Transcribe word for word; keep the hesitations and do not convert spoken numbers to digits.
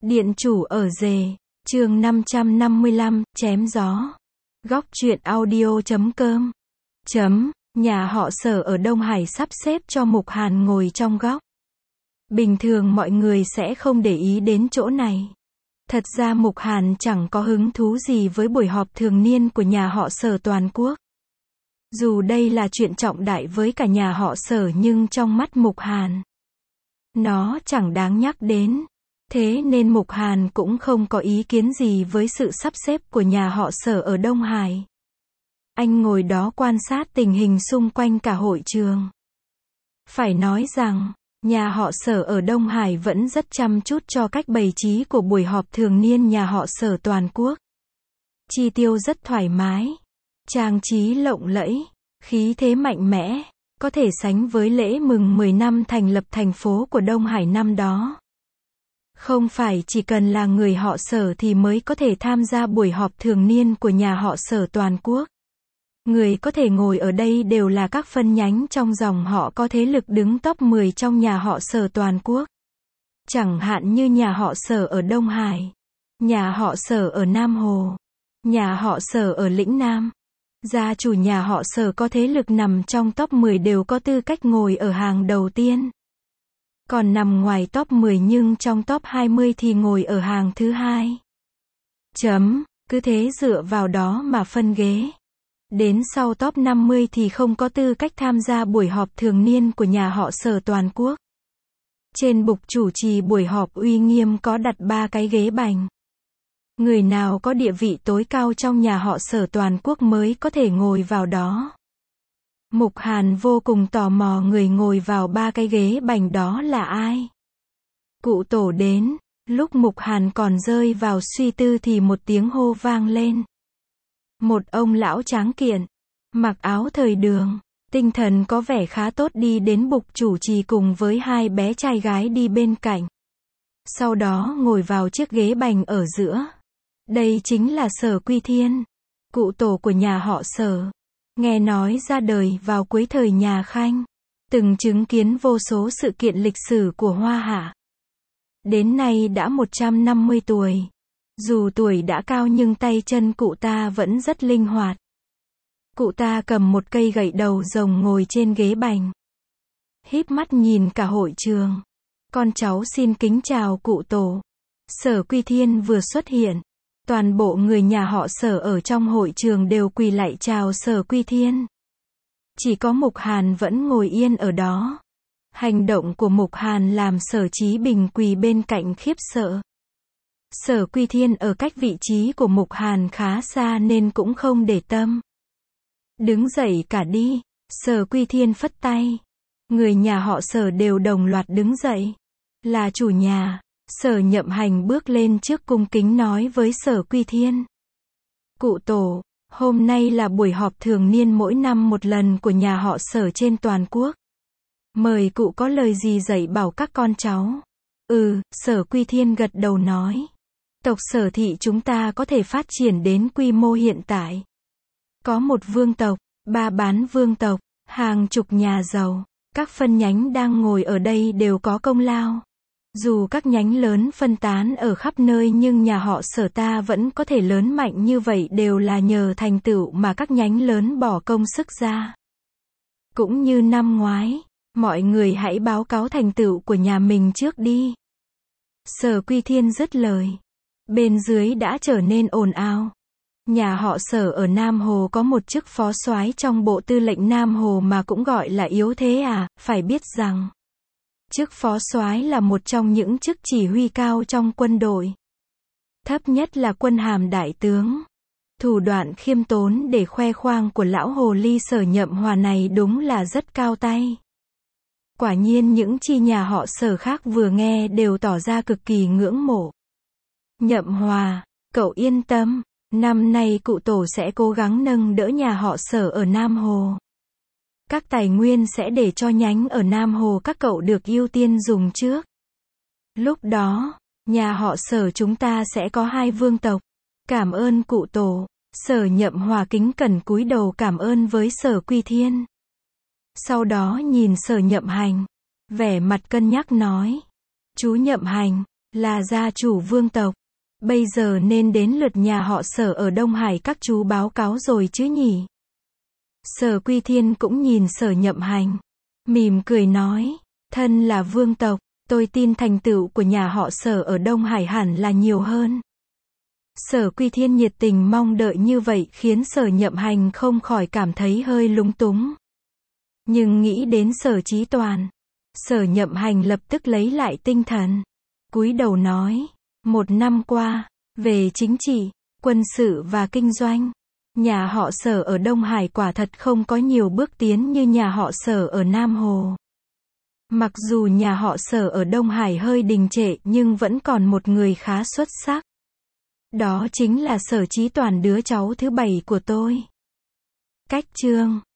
Điện chủ ở rể, chương năm trăm năm mươi lăm, chém gió. Góc truyện audio chấm com. Chấm, nhà họ Sở ở Đông Hải sắp xếp cho Mục Hàn ngồi trong góc. Bình thường mọi người sẽ không để ý đến chỗ này. Thật ra Mục Hàn chẳng có hứng thú gì với buổi họp thường niên của nhà họ Sở toàn quốc. Dù đây là chuyện trọng đại với cả nhà họ Sở nhưng trong mắt Mục Hàn, nó chẳng đáng nhắc đến. Thế nên Mục Hàn cũng không có ý kiến gì với sự sắp xếp của nhà họ Sở ở Đông Hải. Anh ngồi đó quan sát tình hình xung quanh cả hội trường. Phải nói rằng, nhà họ Sở ở Đông Hải vẫn rất chăm chút cho cách bày trí của buổi họp thường niên nhà họ Sở toàn quốc. Chi tiêu rất thoải mái, trang trí lộng lẫy, khí thế mạnh mẽ, có thể sánh với lễ mừng mười năm thành lập thành phố của Đông Hải năm đó. Không phải chỉ cần là người họ Sở thì mới có thể tham gia buổi họp thường niên của nhà họ Sở toàn quốc. Người có thể ngồi ở đây đều là các phân nhánh trong dòng họ có thế lực đứng top mười trong nhà họ Sở toàn quốc. Chẳng hạn như nhà họ Sở ở Đông Hải, nhà họ Sở ở Nam Hồ, nhà họ Sở ở Lĩnh Nam. Gia chủ nhà họ Sở có thế lực nằm trong top mười đều có tư cách ngồi ở hàng đầu tiên. Còn nằm ngoài top mười nhưng trong top hai mươi thì ngồi ở hàng thứ hai. Chấm, cứ thế dựa vào đó mà phân ghế. Đến sau top năm mươi thì không có tư cách tham gia buổi họp thường niên của nhà họ Sở toàn quốc. Trên bục chủ trì buổi họp uy nghiêm có đặt ba cái ghế bành. Người nào có địa vị tối cao trong nhà họ Sở toàn quốc mới có thể ngồi vào đó. Mục Hàn vô cùng tò mò người ngồi vào ba cái ghế bành đó là ai. Cụ tổ đến, lúc Mục Hàn còn rơi vào suy tư thì một tiếng hô vang lên. Một ông lão tráng kiện, mặc áo thời đường, tinh thần có vẻ khá tốt đi đến bục chủ trì cùng với hai bé trai gái đi bên cạnh. Sau đó ngồi vào chiếc ghế bành ở giữa. Đây chính là Sở Quy Thiên, cụ tổ của nhà họ Sở. Nghe nói ra đời vào cuối thời nhà Khanh, từng chứng kiến vô số sự kiện lịch sử của Hoa Hạ. Đến nay đã một trăm năm mươi tuổi. Dù tuổi đã cao nhưng tay chân cụ ta vẫn rất linh hoạt. Cụ ta cầm một cây gậy đầu rồng ngồi trên ghế bành, híp mắt nhìn cả hội trường. Con cháu xin kính chào cụ tổ. Sở Quy Thiên vừa xuất hiện, toàn bộ người nhà họ Sở ở trong hội trường đều quỳ lạy chào Sở Quy Thiên. Chỉ có Mục Hàn vẫn ngồi yên ở đó. Hành động của Mục Hàn làm Sở Chí Bình quỳ bên cạnh khiếp sợ. Sở Quy Thiên ở cách vị trí của Mục Hàn khá xa nên cũng không để tâm. Đứng dậy cả đi, Sở Quy Thiên phất tay. Người nhà họ Sở đều đồng loạt đứng dậy. Là chủ nhà, Sở Nhậm Hành bước lên trước cung kính nói với Sở Quy Thiên. Cụ tổ, hôm nay là buổi họp thường niên mỗi năm một lần của nhà họ Sở trên toàn quốc. Mời cụ có lời gì dạy bảo các con cháu. Ừ, Sở Quy Thiên gật đầu nói. Tộc Sở thị chúng ta có thể phát triển đến quy mô hiện tại. Có một vương tộc, ba bán vương tộc, hàng chục nhà giàu. Các phân nhánh đang ngồi ở đây đều có công lao. Dù các nhánh lớn phân tán ở khắp nơi nhưng nhà họ Sở ta vẫn có thể lớn mạnh như vậy đều là nhờ thành tựu mà các nhánh lớn bỏ công sức ra. Cũng như năm ngoái, mọi người hãy báo cáo thành tựu của nhà mình trước đi. Sở Quy Thiên dứt lời. Bên dưới đã trở nên ồn ào. Nhà họ Sở ở Nam Hồ có một chức phó soái trong bộ tư lệnh Nam Hồ mà cũng gọi là yếu thế à, phải biết rằng chức phó soái là một trong những chức chỉ huy cao trong quân đội. Thấp nhất là quân hàm đại tướng. Thủ đoạn khiêm tốn để khoe khoang của lão hồ ly Sở Nhậm Hòa này đúng là rất cao tay. Quả nhiên những chi nhà họ Sở khác vừa nghe đều tỏ ra cực kỳ ngưỡng mộ. Nhậm Hòa, cậu yên tâm, năm nay cụ tổ sẽ cố gắng nâng đỡ nhà họ Sở ở Nam Hồ. Các tài nguyên sẽ để cho nhánh ở Nam Hồ các cậu được ưu tiên dùng trước. Lúc đó, nhà họ Sở chúng ta sẽ có hai vương tộc. Cảm ơn cụ tổ. Sở Nhậm Hòa kính cẩn cúi đầu cảm ơn với Sở Quy Thiên. Sau đó nhìn Sở Nhậm Hành, vẻ mặt cân nhắc nói. Chú Nhậm Hành, là gia chủ vương tộc. Bây giờ nên đến lượt nhà họ Sở ở Đông Hải các chú báo cáo rồi chứ nhỉ? Sở Quy Thiên cũng nhìn Sở Nhậm Hành, mỉm cười nói, thân là vương tộc, tôi tin thành tựu của nhà họ Sở ở Đông Hải hẳn là nhiều hơn. Sở Quy Thiên nhiệt tình mong đợi như vậy khiến Sở Nhậm Hành không khỏi cảm thấy hơi lúng túng. Nhưng nghĩ đến Sở Chí Toàn, Sở Nhậm Hành lập tức lấy lại tinh thần, cúi đầu nói, một năm qua, về chính trị, quân sự và kinh doanh, nhà họ Sở ở Đông Hải quả thật không có nhiều bước tiến như nhà họ Sở ở Nam Hồ. Mặc dù nhà họ Sở ở Đông Hải hơi đình trệ nhưng vẫn còn một người khá xuất sắc. Đó chính là Sở Chí Toàn, đứa cháu thứ bảy của tôi. Cách chương